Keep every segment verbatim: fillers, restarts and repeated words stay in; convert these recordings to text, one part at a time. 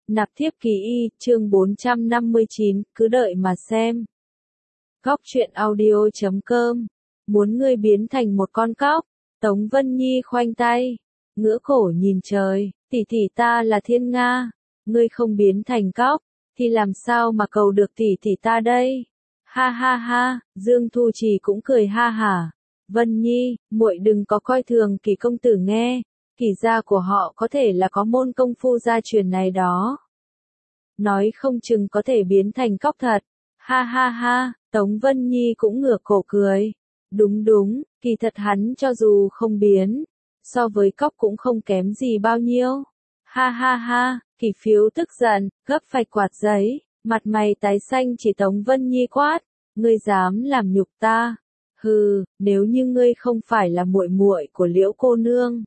Nạp thiếp ký y, chương bốn trăm năm mươi chín, cứ đợi mà xem. Cóc truyện audio chấm com. Muốn ngươi biến thành một con cóc. Tống Vân Nhi khoanh tay, ngửa cổ nhìn trời, tỷ tỷ ta là thiên nga, ngươi không biến thành cóc, thì làm sao mà cầu được tỷ tỷ ta đây? Ha ha ha, Dương Thu Trì cũng cười ha hả. Vân Nhi, muội đừng có coi thường Kỳ công tử nghe, Kỳ gia của họ có thể là có môn công phu gia truyền này đó. Nói không chừng có thể biến thành cóc thật. Ha ha ha, Tống Vân Nhi cũng ngửa cổ cười. Đúng đúng, kỳ thật hắn cho dù không biến, so với cóc cũng không kém gì bao nhiêu. Ha ha ha, Kỳ Phiếu tức giận, gấp phạch quạt giấy, mặt mày tái xanh chỉ Tống Vân Nhi quát, ngươi dám làm nhục ta? Hừ, nếu như ngươi không phải là muội muội của Liễu cô nương.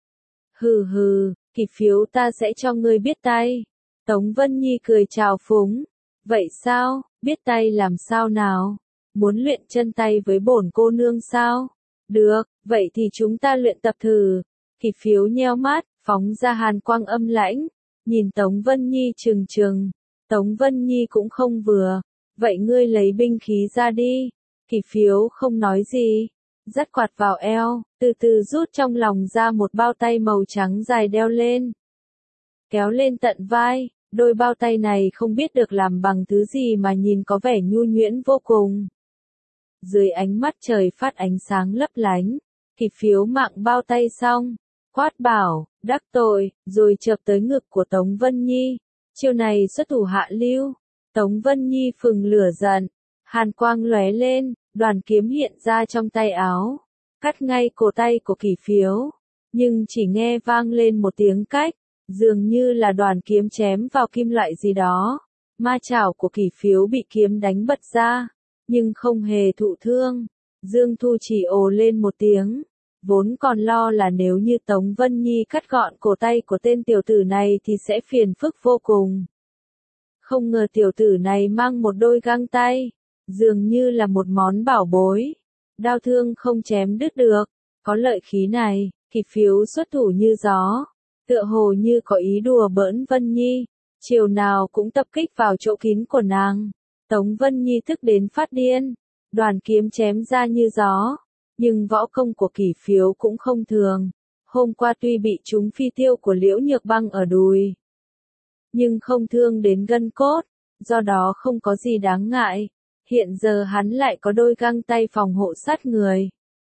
Hừ hừ, Kỳ Phiếu ta sẽ cho ngươi biết tay. Tống Vân Nhi cười chào phúng. Vậy sao, biết tay làm sao nào? Muốn luyện chân tay với bổn cô nương sao? Được, vậy thì chúng ta luyện tập thử. Kỳ Phiếu nheo mắt, phóng ra hàn quang âm lãnh, nhìn Tống Vân Nhi trừng trừng. Tống Vân Nhi cũng không vừa. Vậy ngươi lấy binh khí ra đi. Kỳ Phiếu không nói gì, dắt quạt vào eo, từ từ rút trong lòng ra một bao tay màu trắng dài đeo lên. Kéo lên tận vai, đôi bao tay này không biết được làm bằng thứ gì mà nhìn có vẻ nhu nhuyễn vô cùng. Dưới ánh mắt trời phát ánh sáng lấp lánh, Kỳ Phiếu mạng bao tay xong, quát bảo, đắc tội, rồi chợp tới ngực của Tống Vân Nhi. Chiêu này xuất thủ hạ lưu. Tống Vân Nhi phừng lửa giận, hàn quang lóe lên, đoàn kiếm hiện ra trong tay áo, cắt ngay cổ tay của Kỳ Phiếu, nhưng chỉ nghe vang lên một tiếng cách, dường như là đoàn kiếm chém vào kim loại gì đó. Ma chảo của Kỳ Phiếu bị kiếm đánh bật ra, nhưng không hề thụ thương. Dương Thu chỉ ồ lên một tiếng, vốn còn lo là nếu như Tống Vân Nhi cắt gọn cổ tay của tên tiểu tử này thì sẽ phiền phức vô cùng. Không ngờ tiểu tử này mang một đôi găng tay, dường như là một món bảo bối. Đao thương không chém đứt được, có lợi khí này, Kỳ Phiếu xuất thủ như gió, tựa hồ như có ý đùa bỡn Vân Nhi, chiều nào cũng tập kích vào chỗ kín của nàng. Tống Vân Nhi thức đến phát điên, đoàn kiếm chém ra như gió, nhưng võ công của Kỳ Phiếu cũng không thường. Hôm qua tuy bị trúng phi tiêu của Liễu Nhược Băng ở đùi, nhưng không thương đến gân cốt, do đó không có gì đáng ngại. Hiện giờ hắn lại có đôi găng tay phòng hộ sát người.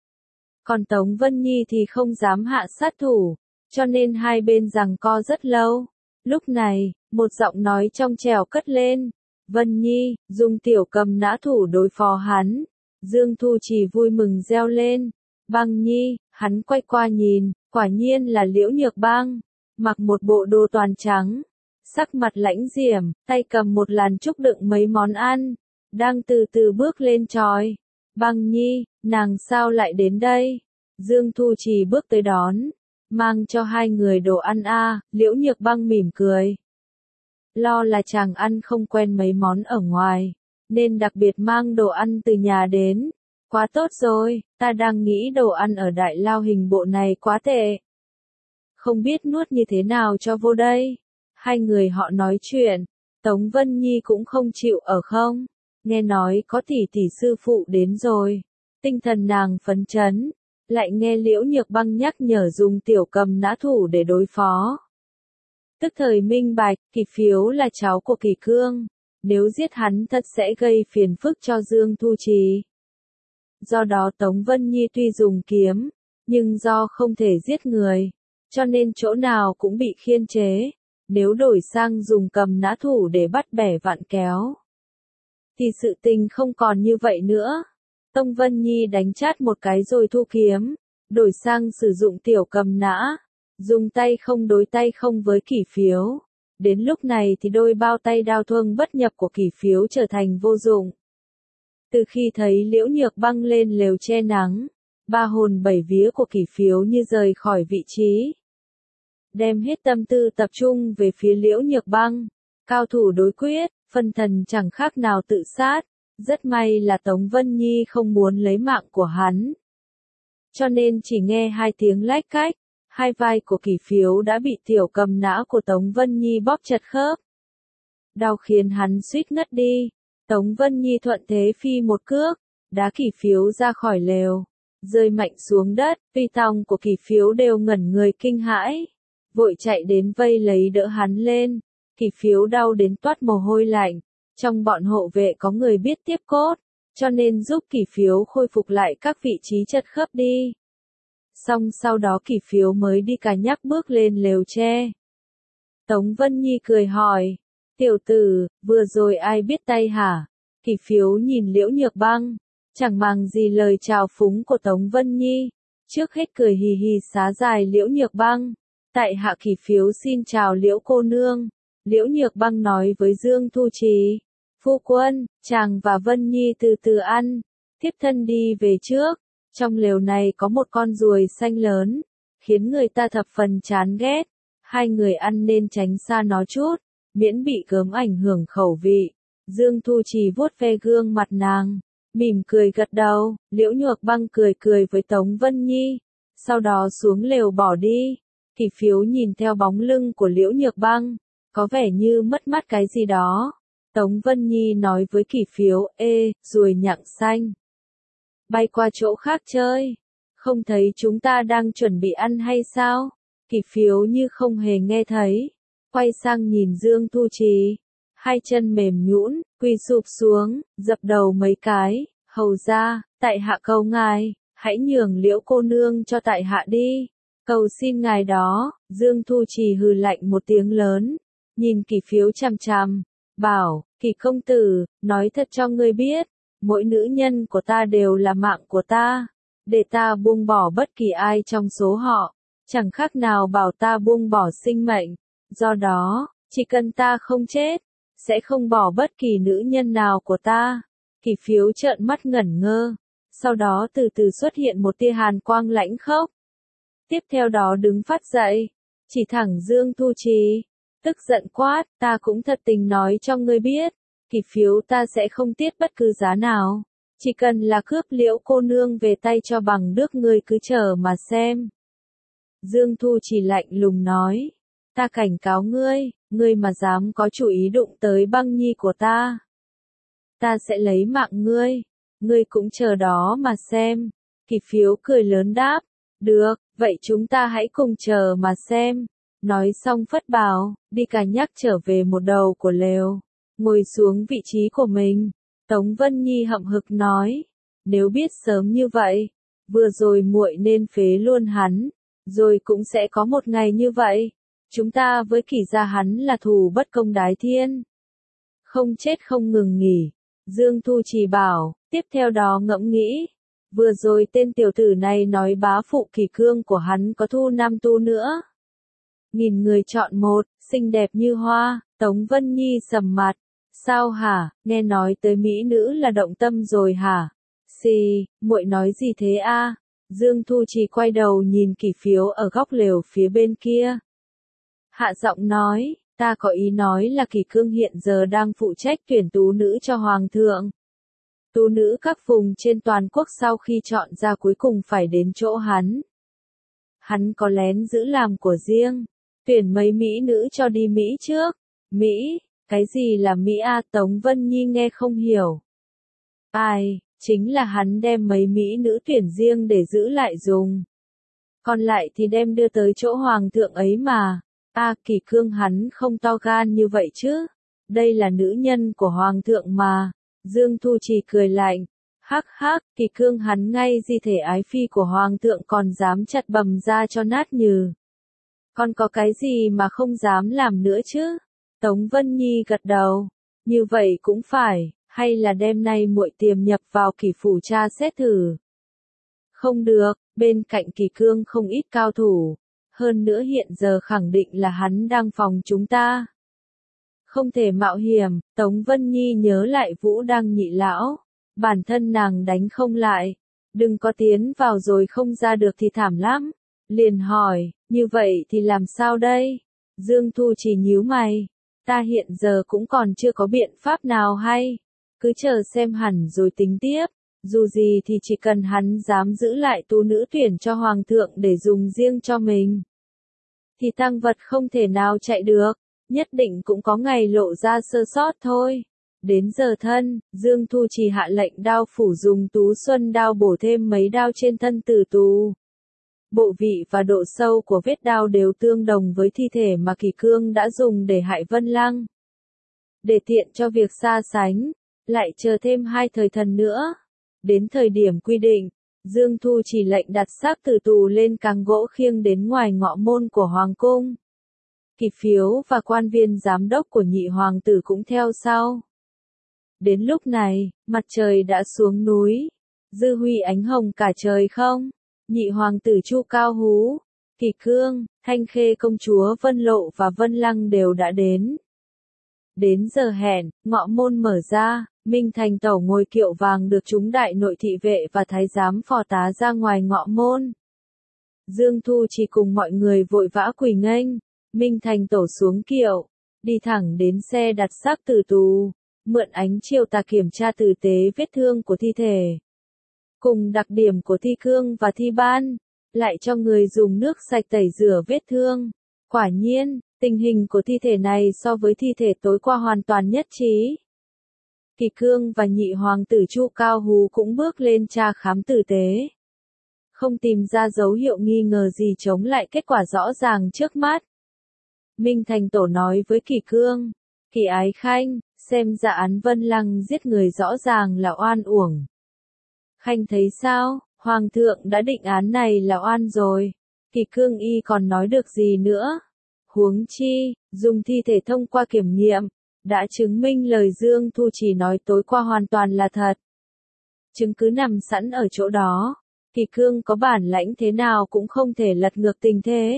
Còn Tống Vân Nhi thì không dám hạ sát thủ, cho nên hai bên giằng co rất lâu. Lúc này, một giọng nói trong trẻo cất lên. Vân Nhi, dùng tiểu cầm nã thủ đối phó hắn. Dương Thu Trì vui mừng reo lên. Băng Nhi, hắn quay qua nhìn, quả nhiên là Liễu Nhược Băng, mặc một bộ đồ toàn trắng, sắc mặt lãnh diễm, tay cầm một làn trúc đựng mấy món ăn, đang từ từ bước lên chòi. Băng Nhi, nàng sao lại đến đây? Dương Thu Trì bước tới đón, mang cho hai người đồ ăn a. À, Liễu Nhược Băng mỉm cười. Lo là chàng ăn không quen mấy món ở ngoài, nên đặc biệt mang đồ ăn từ nhà đến. Quá tốt rồi, ta đang nghĩ đồ ăn ở Đại Lao Hình Bộ này quá tệ. Không biết nuốt như thế nào cho vô đây. Hai người họ nói chuyện, Tống Vân Nhi cũng không chịu ở không. Nghe nói có tỷ tỷ sư phụ đến rồi, tinh thần nàng phấn chấn, lại nghe Liễu Nhược Băng nhắc nhở dùng tiểu cầm nã thủ để đối phó. Tức thời minh bạch, Kỳ Phiếu là cháu của Kỳ Cương, nếu giết hắn thật sẽ gây phiền phức cho Dương Thu Trì. Do đó Tống Vân Nhi tuy dùng kiếm, nhưng do không thể giết người, cho nên chỗ nào cũng bị khiên chế. Nếu đổi sang dùng cầm nã thủ để bắt bẻ vặn kéo, thì sự tình không còn như vậy nữa. Tống Vân Nhi đánh chát một cái rồi thu kiếm, đổi sang sử dụng tiểu cầm nã, dùng tay không đối tay không với Kỳ Phiếu. Đến lúc này thì đôi bao tay đao thương bất nhập của Kỳ Phiếu trở thành vô dụng. Từ khi thấy Liễu Nhược Băng lên lều che nắng, ba hồn bảy vía của Kỳ Phiếu như rời khỏi vị trí, đem hết tâm tư tập trung về phía Liễu Nhược Băng. Cao thủ đối quyết, phân thần chẳng khác nào tự sát. Rất may là Tống Vân Nhi không muốn lấy mạng của hắn, cho nên chỉ nghe hai tiếng lách cách, hai vai của Kỳ Phiếu đã bị tiểu cầm nã của Tống Vân Nhi bóp chặt khớp. đau khiến hắn suýt ngất đi. Tống Vân Nhi thuận thế phi một cước, đá Kỷ Phiếu ra khỏi lều, rơi mạnh xuống đất, Phi Tòng của Kỷ Phiếu đều ngẩn người kinh hãi, vội chạy đến vây lấy đỡ hắn lên. Kỷ Phiếu đau đến toát mồ hôi lạnh, trong bọn hộ vệ có người biết tiếp cốt, cho nên giúp Kỷ Phiếu khôi phục lại các vị trí chật khớp đi. Xong sau đó Kỷ Phiếu mới đi cà nhắc bước lên lều tre. Tống Vân Nhi cười hỏi, tiểu tử, vừa rồi ai biết tay hả? Kỷ Phiếu nhìn Liễu Nhược Băng, chẳng màng gì lời chào phúng của Tống Vân Nhi, trước hết cười hì hì xá dài Liễu Nhược Băng. Tại hạ Kỷ Phiếu xin chào Liễu cô nương. Liễu Nhược Băng nói với Dương Thu Trì, phu quân, chàng và Vân Nhi từ từ ăn, thiếp thân đi về trước. Trong lều này có một con ruồi xanh lớn, khiến người ta thập phần chán ghét, hai người ăn nên tránh xa nó chút, miễn bị gớm ảnh hưởng khẩu vị. Dương Thu Trì vuốt ve gương mặt nàng, mỉm cười gật đầu. Liễu Nhược Băng cười cười với Tống Vân Nhi, sau đó xuống lều bỏ đi. Kỷ Phiếu nhìn theo bóng lưng của Liễu Nhược Băng, có vẻ như mất mát cái gì đó. Tống Vân Nhi nói với Kỷ Phiếu, ê, ruồi nhặng xanh, bay qua chỗ khác chơi, không thấy chúng ta đang chuẩn bị ăn hay sao? Kỷ Phiếu như không hề nghe thấy, quay sang nhìn Dương Thu Trì, hai chân mềm nhũn, quỳ sụp xuống, dập đầu mấy cái, hầu ra, tại hạ cầu ngài, hãy nhường Liễu cô nương cho tại hạ đi, cầu xin ngài đó. Dương Thu Trì hừ lạnh một tiếng lớn, nhìn Kỷ Phiếu chằm chằm, bảo, Kỷ công tử, nói thật cho ngươi biết, mỗi nữ nhân của ta đều là mạng của ta, để ta buông bỏ bất kỳ ai trong số họ, chẳng khác nào bảo ta buông bỏ sinh mệnh, do đó, chỉ cần ta không chết, sẽ không bỏ bất kỳ nữ nhân nào của ta. Kỷ Phiếu trợn mắt ngẩn ngơ, sau đó từ từ xuất hiện một tia hàn quang lãnh khốc. Tiếp theo đó đứng phát dậy, chỉ thẳng Dương Thu Trì, tức giận quát, ta cũng thật tình nói cho ngươi biết, Kỷ Phiếu ta sẽ không tiếc bất cứ giá nào, chỉ cần là cướp Liễu cô nương về tay cho bằng được, ngươi cứ chờ mà xem. Dương Thu Trì lạnh lùng nói, ta cảnh cáo ngươi, ngươi mà dám có chủ ý đụng tới Băng Nhi của ta, ta sẽ lấy mạng ngươi, ngươi cũng chờ đó mà xem. Kỷ Phiếu cười lớn đáp, được, vậy chúng ta hãy cùng chờ mà xem. Nói xong phất bào, đi cà nhắc trở về một đầu của lều, ngồi xuống vị trí của mình. Tống Vân Nhi hậm hực nói, nếu biết sớm như vậy, vừa rồi muội nên phế luôn hắn, rồi cũng sẽ có một ngày như vậy. Chúng ta với Kỷ gia hắn là thù bất công đái thiên, không chết không ngừng nghỉ. Dương Thu Trì bảo, tiếp theo đó ngẫm nghĩ, vừa rồi tên tiểu tử này nói bá phụ Kỷ Cương của hắn có thu nam tu nữa. Nghìn người chọn một, xinh đẹp như hoa. Tống Vân Nhi sầm mặt, sao hả, nghe nói tới mỹ nữ là động tâm rồi hả? Xì, muội nói gì thế a? Dương Thu Trì quay đầu nhìn Kỷ Phiếu ở góc lều phía bên kia, hạ giọng nói, ta có ý nói là Kỷ Cương hiện giờ đang phụ trách tuyển tú nữ cho Hoàng thượng. Tú nữ các vùng trên toàn quốc sau khi chọn ra cuối cùng phải đến chỗ hắn. Hắn có lén giữ làm của riêng, tuyển mấy mỹ nữ cho đi Mỹ trước. Mỹ, cái gì là Mỹ a? Tống Vân Nhi nghe không hiểu. Ai, chính là hắn đem mấy mỹ nữ tuyển riêng để giữ lại dùng, còn lại thì đem đưa tới chỗ Hoàng thượng ấy mà. A, à, Kỷ Cương hắn không to gan như vậy chứ, đây là nữ nhân của Hoàng thượng mà. Dương Thu Trì cười lạnh, hắc hắc, Kỷ Cương hắn ngay gì thể ái phi của Hoàng thượng còn dám chặt bầm ra cho nát nhừ. Còn có cái gì mà không dám làm nữa chứ? Tống Vân Nhi gật đầu, như vậy cũng phải, hay là đêm nay muội tiềm nhập vào Kỷ phủ tra xét thử. Không được, bên cạnh Kỷ Cương không ít cao thủ, hơn nữa hiện giờ khẳng định là hắn đang phòng chúng ta. Không thể mạo hiểm. Tống Vân Nhi nhớ lại Vũ Đăng nhị lão, bản thân nàng đánh không lại, đừng có tiến vào rồi không ra được thì thảm lắm. Liền hỏi, như vậy thì làm sao đây? Dương Thu Trì nhíu mày, ta hiện giờ cũng còn chưa có biện pháp nào hay, cứ chờ xem hẳn rồi tính tiếp. Dù gì thì chỉ cần hắn dám giữ lại tú nữ tuyển cho Hoàng thượng để dùng riêng cho mình, thì tang vật không thể nào chạy được. nhất định cũng có ngày lộ ra sơ sót thôi. Đến giờ thân, Dương Thu Trì hạ lệnh đao phủ dùng tú xuân đao bổ thêm mấy đao trên thân tử tù. Bộ vị và độ sâu của vết đao đều tương đồng với thi thể mà Kỳ Cương đã dùng để hại Vân Lăng. Để tiện cho việc xa sánh, lại chờ thêm hai thời thần nữa. Đến thời điểm quy định, Dương Thu Trì lệnh đặt xác tử tù lên cáng gỗ khiêng đến ngoài ngọ môn của Hoàng cung. Kỳ Phiếu và quan viên giám đốc của nhị hoàng tử cũng theo sau. Đến lúc này, mặt trời đã xuống núi, dư huy ánh hồng cả trời không? Nhị hoàng tử Chu Cao Hú, Kỳ Cương, Thanh Khê công chúa Vân Lộ và Vân Lăng đều đã đến. Đến giờ hẹn, ngọ môn mở ra, Minh Thành Tẩu ngồi kiệu vàng được chúng đại nội thị vệ và thái giám phò tá ra ngoài ngọ môn. Dương Thu Trì cùng mọi người vội vã quỳ nghênh, Minh Thành Tẩu xuống kiệu, đi thẳng đến xe đặt xác tử tù, mượn ánh chiều tà kiểm tra tử tế vết thương của thi thể. Cùng đặc điểm của thi cương và thi ban, lại cho người dùng nước sạch tẩy rửa vết thương. Quả nhiên, tình hình của thi thể này so với thi thể tối qua hoàn toàn nhất trí. Kỳ Cương và nhị hoàng tử Chu Cao Hú cũng bước lên tra khám tử tế. Không tìm ra dấu hiệu nghi ngờ gì chống lại kết quả rõ ràng trước mắt. Minh Thành Tổ nói với Kỳ Cương, Kỳ Ái Khanh, xem ra án Vân Lăng giết người rõ ràng là oan uổng. Khanh thấy sao, Hoàng thượng đã định án này là oan rồi. Kỳ Cương y còn nói được gì nữa? Huống chi, dùng thi thể thông qua kiểm nghiệm, đã chứng minh lời Dương Thu Trì nói tối qua hoàn toàn là thật. Chứng cứ nằm sẵn ở chỗ đó, Kỳ Cương có bản lãnh thế nào cũng không thể lật ngược tình thế.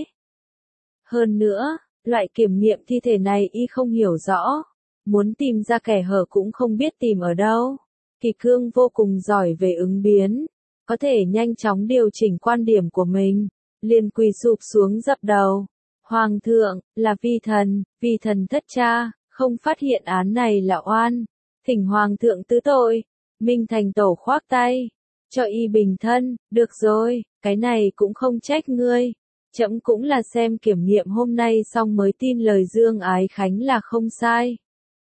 Hơn nữa, loại kiểm nghiệm thi thể này y không hiểu rõ, muốn tìm ra kẻ hở cũng không biết tìm ở đâu. Kỳ Cương vô cùng giỏi về ứng biến, có thể nhanh chóng điều chỉnh quan điểm của mình, liền quỳ sụp xuống dập đầu. Hoàng thượng, là vi thần, vi thần thất cha, không phát hiện án này là oan, thỉnh Hoàng thượng tứ tội. Minh Thành Tổ khoác tay, cho y bình thân, được rồi, cái này cũng không trách ngươi. Trẫm cũng là xem kiểm nghiệm hôm nay xong mới tin lời Dương Ái Khánh là không sai.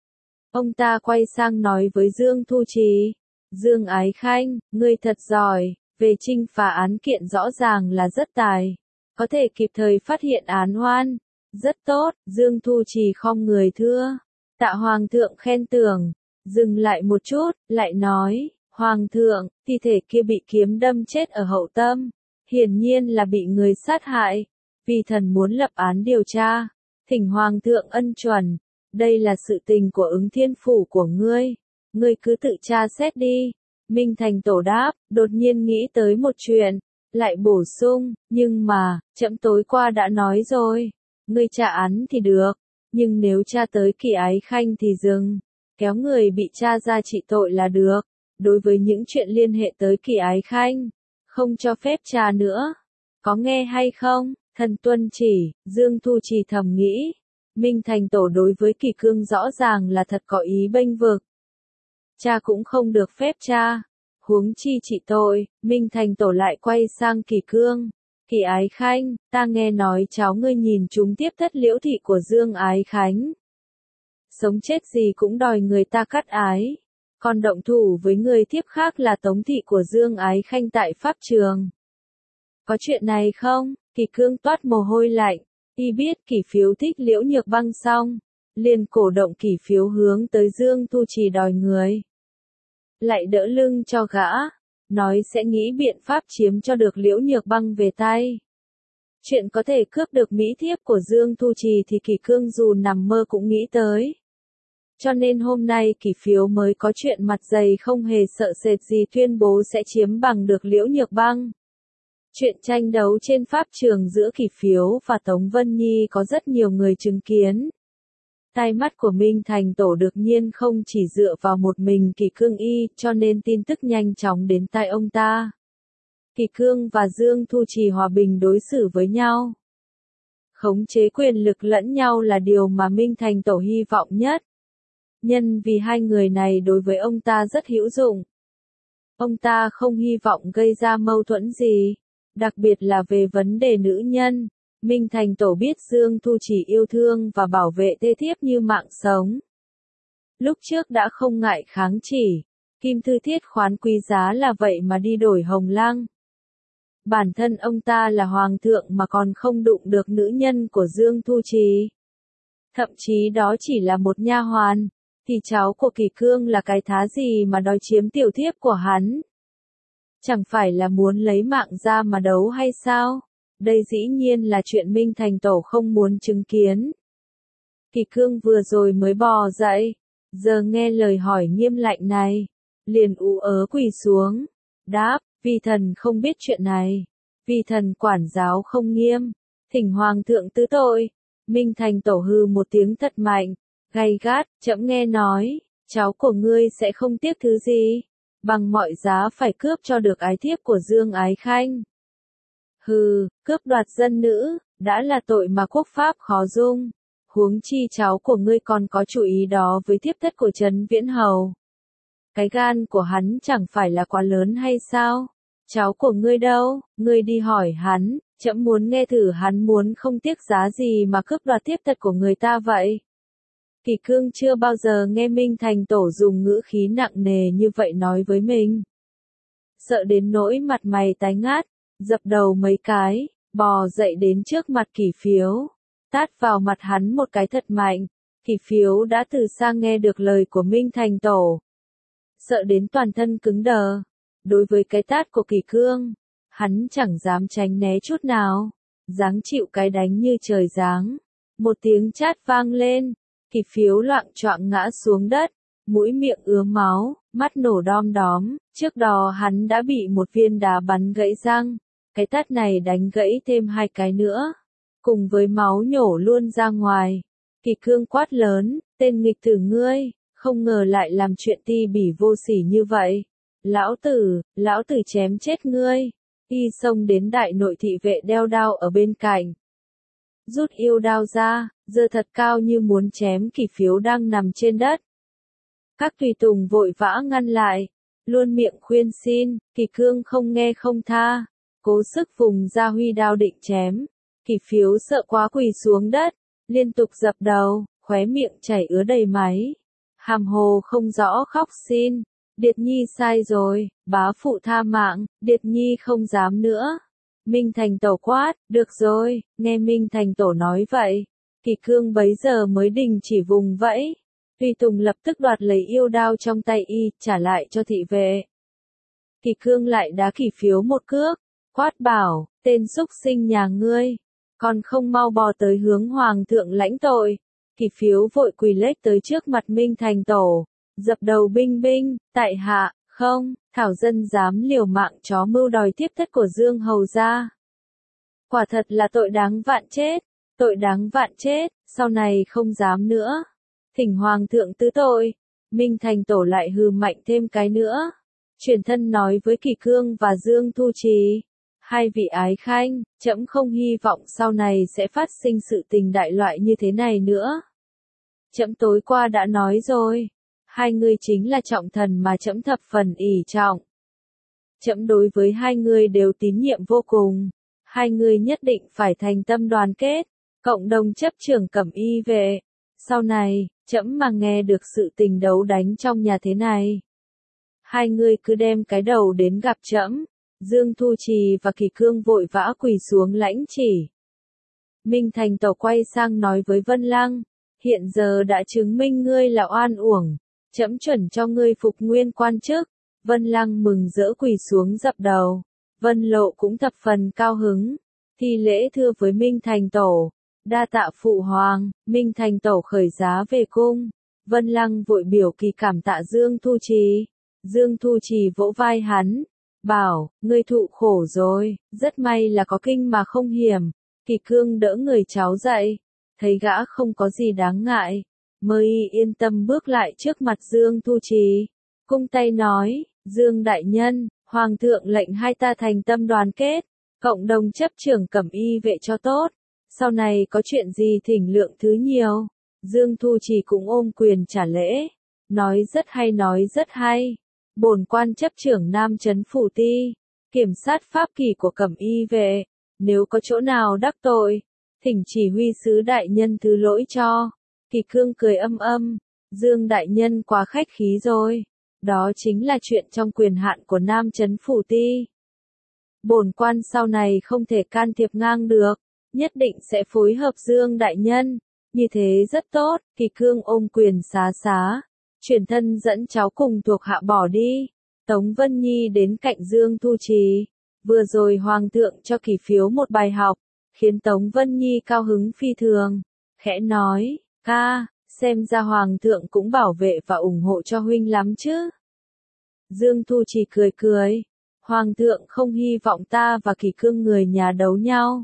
Ông ta quay sang nói với Dương Thu Trì, Dương Ái Khanh, ngươi thật giỏi, về trinh phá án kiện rõ ràng là rất tài, có thể kịp thời phát hiện án oan, rất tốt. Dương Thu Trì khom người thưa, tạ Hoàng thượng khen tưởng, dừng lại một chút, lại nói, Hoàng thượng, thi thể kia bị kiếm đâm chết ở hậu tâm, hiển nhiên là bị người sát hại, vì thần muốn lập án điều tra, thỉnh Hoàng thượng ân chuẩn. Đây là sự tình của ứng thiên phủ của ngươi, ngươi cứ tự tra xét đi. Minh Thành Tổ đáp, đột nhiên nghĩ tới một chuyện, lại bổ sung, nhưng mà, trẫm tối qua đã nói rồi, ngươi tra án thì được, nhưng nếu tra tới Kỳ Ái Khanh thì dừng, kéo người bị tra ra trị tội là được, đối với những chuyện liên hệ tới Kỳ Ái Khanh, không cho phép tra nữa. Có nghe hay không? Thần tuân chỉ, Dương Thu Trì thầm nghĩ. Minh Thành Tổ đối với Kỳ Cương rõ ràng là thật có ý bênh vực. Cha cũng không được phép cha. Huống chi trị tội, Minh Thành Tổ lại quay sang Kỳ Cương. Kỳ Ái Khanh, ta nghe nói cháu ngươi nhìn chúng tiếp thất liễu thị của Dương Ái Khánh. Sống chết gì cũng đòi người ta cắt ái. Còn động thủ với người tiếp khác là tống thị của Dương Ái Khanh tại pháp trường. Có chuyện này không? Kỳ Cương toát mồ hôi lạnh. Y biết Kỷ Phiếu thích Liễu Nhược Băng xong, liền cổ động Kỷ Phiếu hướng tới Dương Thu Trì đòi người. Lại đỡ lưng cho gã, nói sẽ nghĩ biện pháp chiếm cho được Liễu Nhược Băng về tay. Chuyện có thể cướp được mỹ thiếp của Dương Thu Trì thì Kỷ Cương dù nằm mơ cũng nghĩ tới. Cho nên hôm nay Kỷ Phiếu mới có chuyện mặt dày không hề sợ sệt gì tuyên bố sẽ chiếm bằng được Liễu Nhược Băng. Chuyện tranh đấu trên pháp trường giữa Kỷ Phiếu và Tống Vân Nhi có rất nhiều người chứng kiến. Tai mắt của Minh Thành Tổ đương nhiên không chỉ dựa vào một mình Kỳ Cương y, cho nên tin tức nhanh chóng đến tai ông ta. Kỳ Cương và Dương Thu Trì hòa bình đối xử với nhau. Khống chế quyền lực lẫn nhau là điều mà Minh Thành Tổ hy vọng nhất. Nhân vì hai người này đối với ông ta rất hữu dụng. Ông ta không hy vọng gây ra mâu thuẫn gì. Đặc biệt là về vấn đề nữ nhân, Minh Thành Tổ biết Dương Thu Trì yêu thương và bảo vệ thê thiếp như mạng sống. Lúc trước đã không ngại kháng chỉ, kim thư thiết khoán quý giá là vậy mà đi đổi hồng lăng. Bản thân ông ta là hoàng thượng mà còn không đụng được nữ nhân của Dương Thu Trì. Thậm chí đó chỉ là một nha hoàn, thì cháu của Kỳ Cương là cái thá gì mà đòi chiếm tiểu thiếp của hắn. Chẳng phải là muốn lấy mạng ra mà đấu hay sao? Đây dĩ nhiên là chuyện Minh Thành Tổ không muốn chứng kiến. Kỳ Cương vừa rồi mới bò dậy, giờ nghe lời hỏi nghiêm lạnh này, liền ú ớ quỳ xuống, đáp, vi thần không biết chuyện này, vi thần quản giáo không nghiêm, thỉnh hoàng thượng thứ tội. Minh Thành Tổ hừ một tiếng thật mạnh, gay gắt, trẫm nghe nói, cháu của ngươi sẽ không tiếc thứ gì, bằng mọi giá phải cướp cho được ái thiếp của Dương Ái Khanh. Hừ, cướp đoạt dân nữ, đã là tội mà quốc pháp khó dung, huống chi cháu của ngươi còn có chủ ý đó với thiếp thất của Trấn Viễn Hầu. Cái gan của hắn chẳng phải là quá lớn hay sao? Cháu của ngươi đâu, ngươi đi hỏi hắn, trẫm muốn nghe thử hắn muốn không tiếc giá gì mà cướp đoạt thiếp thất của người ta vậy. Kỳ Cương chưa bao giờ nghe Minh Thành Tổ dùng ngữ khí nặng nề như vậy nói với mình. Sợ đến nỗi mặt mày tái ngát, dập đầu mấy cái, bò dậy đến trước mặt Kỷ Phiếu, tát vào mặt hắn một cái thật mạnh. Kỷ Phiếu đã từ xa nghe được lời của Minh Thành Tổ, sợ đến toàn thân cứng đờ. Đối với cái tát của Kỳ Cương, hắn chẳng dám tránh né chút nào, dáng chịu cái đánh như trời giáng. Một tiếng chát vang lên, Kỷ Phiếu loạng choạng ngã xuống đất, mũi miệng ứa máu, mắt nổ đom đóm. Trước đó hắn đã bị một viên đá bắn gãy răng, cái tát này đánh gãy thêm hai cái nữa, cùng với máu nhổ luôn ra ngoài. Kỳ Cương quát lớn, tên nghịch tử ngươi, không ngờ lại làm chuyện ti bỉ vô sỉ như vậy. Lão tử, lão tử chém chết ngươi. Y xông đến đại nội thị vệ đeo đao ở bên cạnh, rút yêu đao ra, giơ thật cao như muốn chém Kỷ Phiếu đang nằm trên đất. Các tùy tùng vội vã ngăn lại, luôn miệng khuyên xin. Kỳ Cương không nghe không tha, cố sức vùng ra huy đao định chém. Kỷ Phiếu sợ quá quỳ xuống đất, liên tục dập đầu, khóe miệng chảy ứa đầy máy, hàm hồ không rõ khóc xin. Điệt Nhi sai rồi, bá phụ tha mạng. Điệt Nhi không dám nữa. Minh Thành Tổ quát, được rồi. Nghe Minh Thành Tổ nói vậy, Kỳ Cương bấy giờ mới đình chỉ vùng vẫy. Tùy tùng lập tức đoạt lấy yêu đao trong tay y, trả lại cho thị vệ. Kỳ Cương lại đá Kỷ Phiếu một cước, quát bảo, tên xúc sinh nhà ngươi, còn không mau bò tới hướng hoàng thượng lãnh tội. Kỷ Phiếu vội quỳ lết tới trước mặt Minh Thành Tổ, dập đầu binh binh, tại hạ, không, thảo dân dám liều mạng chó mưu đòi thiếp thất của Dương hầu gia. Quả thật là tội đáng vạn chết, tội đáng vạn chết, sau này không dám nữa. Thỉnh hoàng thượng thứ tội. Minh Thành Tổ lại hừ mạnh thêm cái nữa, chuyển thân nói với Kỳ Cương và Dương Thu Trì, hai vị ái khanh, trẫm không hy vọng sau này sẽ phát sinh sự tình đại loại như thế này nữa. Trẫm tối qua đã nói rồi, hai người chính là trọng thần mà trẫm thập phần ỷ trọng. Trẫm đối với hai người đều tín nhiệm vô cùng, hai người nhất định phải thành tâm đoàn kết, cộng đồng chấp trưởng Cẩm Y vệ. Sau này, trẫm mà nghe được sự tình đấu đánh trong nhà thế này, hai người cứ đem cái đầu đến gặp trẫm. Dương Thu Trì và Kỳ Cương vội vã quỳ xuống lãnh chỉ. Minh Thành Tổ quay sang nói với Vân Lăng, hiện giờ đã chứng minh ngươi là oan uổng, trẫm chuẩn cho ngươi phục nguyên quan chức. Vân Lăng mừng rỡ quỳ xuống dập đầu. Vân Lộ cũng thập phần cao hứng, thi lễ thưa với Minh Thành Tổ, đa tạ phụ hoàng. Minh Thành Tổ khởi giá về cung, Vân Lăng vội biểu kỳ cảm tạ Dương Thu Trì. Dương Thu Trì vỗ vai hắn, bảo, ngươi thụ khổ rồi, rất may là có kinh mà không hiểm. Kỳ Cương đỡ người cháu dậy, thấy gã không có gì đáng ngại, mới yên tâm bước lại trước mặt Dương Thu Trì, cung tay nói, Dương đại nhân, hoàng thượng lệnh hai ta thành tâm đoàn kết, cộng đồng chấp trưởng Cẩm Y vệ cho tốt, sau này có chuyện gì thỉnh lượng thứ nhiều. Dương Thu Trì cũng ôm quyền trả lễ, nói rất hay nói rất hay. Bổn quan chấp trưởng Nam Trấn Phủ Ti, kiểm sát pháp kỳ của Cẩm Y vệ, nếu có chỗ nào đắc tội, Thỉnh chỉ huy sứ đại nhân thứ lỗi cho. Kỳ Cương cười âm âm, Dương đại nhân quá khách khí rồi. Đó chính là chuyện trong quyền hạn của Nam Chấn Phủ Ti. Bổn quan sau này không thể can thiệp ngang được, nhất định sẽ phối hợp Dương đại nhân. Như thế rất tốt. Kỳ Cương ôm quyền xá xá, chuyển thân dẫn cháu cùng thuộc hạ bỏ đi. Tống Vân Nhi đến cạnh Dương Thu Trì. Vừa rồi Hoàng thượng cho Kỳ Phiếu một bài học, khiến Tống Vân Nhi cao hứng phi thường. Khẽ nói, ca, xem ra Hoàng thượng cũng bảo vệ và ủng hộ cho huynh lắm chứ. Dương Thu Trì cười cười, Hoàng thượng không hy vọng ta và Kỳ Cương người nhà đấu nhau.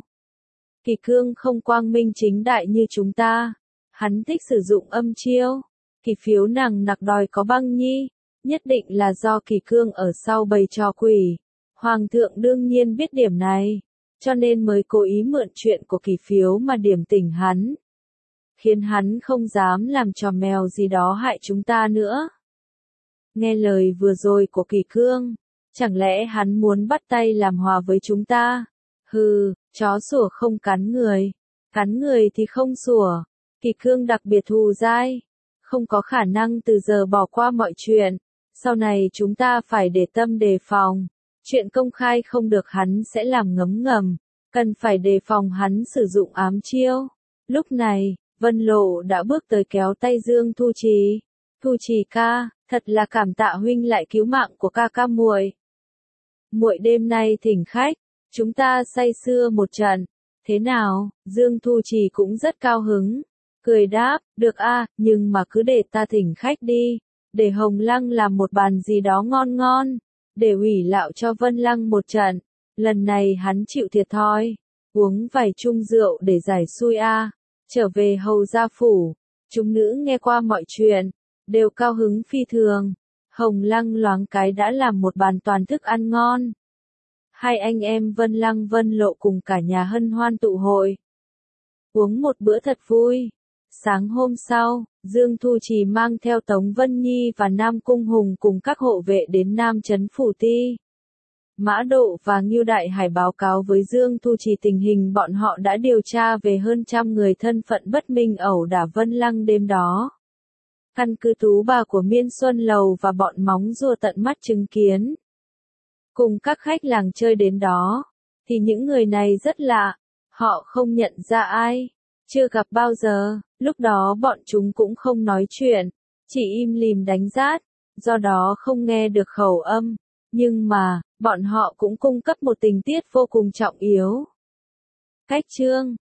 Kỳ Cương không quang minh chính đại như chúng ta, hắn thích sử dụng âm chiêu. Kỳ Phiếu nàng nặc đòi có băng nhi, nhất định là do Kỳ Cương ở sau bày trò quỷ. Hoàng thượng đương nhiên biết điểm này, cho nên mới cố ý mượn chuyện của Kỳ Phiếu mà điểm tỉnh hắn, khiến hắn không dám làm trò mèo gì đó hại chúng ta nữa. Nghe lời vừa rồi của Kỳ Cương, chẳng lẽ hắn muốn bắt tay làm hòa với chúng ta? Hừ, chó sủa không cắn người, cắn người thì không sủa. Kỳ Cương đặc biệt thù dai, không có khả năng từ giờ bỏ qua mọi chuyện. Sau này chúng ta phải để tâm đề phòng. Chuyện công khai không được hắn sẽ làm ngấm ngầm, cần phải đề phòng hắn sử dụng ám chiêu. Lúc này, Vân Lộ đã bước tới kéo tay Dương Thu Trì. Thu Trì ca, thật là cảm tạ huynh lại cứu mạng của ca ca muội. Muội đêm nay thỉnh khách, chúng ta say sưa một trận. Thế nào? Dương Thu Trì cũng rất cao hứng, cười đáp, được a, nhưng mà cứ để ta thỉnh khách đi, để Hồng Lăng làm một bàn gì đó ngon ngon, để ủy lạo cho Vân Lăng một trận. Lần này hắn chịu thiệt thòi, uống vài chung rượu để giải xui a. Trở về hầu gia phủ, chúng nữ nghe qua mọi chuyện, đều cao hứng phi thường. Hồng Lăng loáng cái đã làm một bàn toàn thức ăn ngon. Hai anh em Vân Lăng Vân Lộ cùng cả nhà hân hoan tụ hội, uống một bữa thật vui. Sáng hôm sau, Dương Thu Trì mang theo Tống Vân Nhi và Nam Cung Hùng cùng các hộ vệ đến Nam Chấn Phủ Ti. Mã Độ và Ngưu Đại Hải báo cáo với Dương Thu Trì tình hình bọn họ đã điều tra về hơn trăm người thân phận bất minh ẩu đả Vân Lăng đêm đó. Căn cứ tú bà của Miên Xuân Lầu và bọn móng rùa tận mắt chứng kiến, cùng các khách làng chơi đến đó, thì những người này rất lạ, họ không nhận ra ai, chưa gặp bao giờ. Lúc đó bọn chúng cũng không nói chuyện, chỉ im lìm đánh rát, do đó không nghe được khẩu âm, nhưng mà, bọn họ cũng cung cấp một tình tiết vô cùng trọng yếu. Cách chương